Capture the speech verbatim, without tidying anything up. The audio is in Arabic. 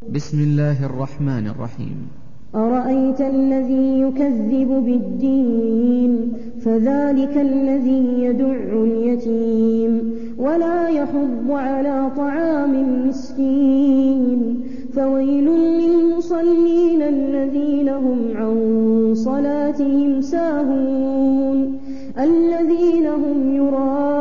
بسم الله الرحمن الرحيم. أرأيت الذي يكذب بالدين فذلك الذي يدع اليتيم ولا يحض على طعام المسكين فويل للمصلين الذين هم عن صلاتهم ساهون الذين هم يراءون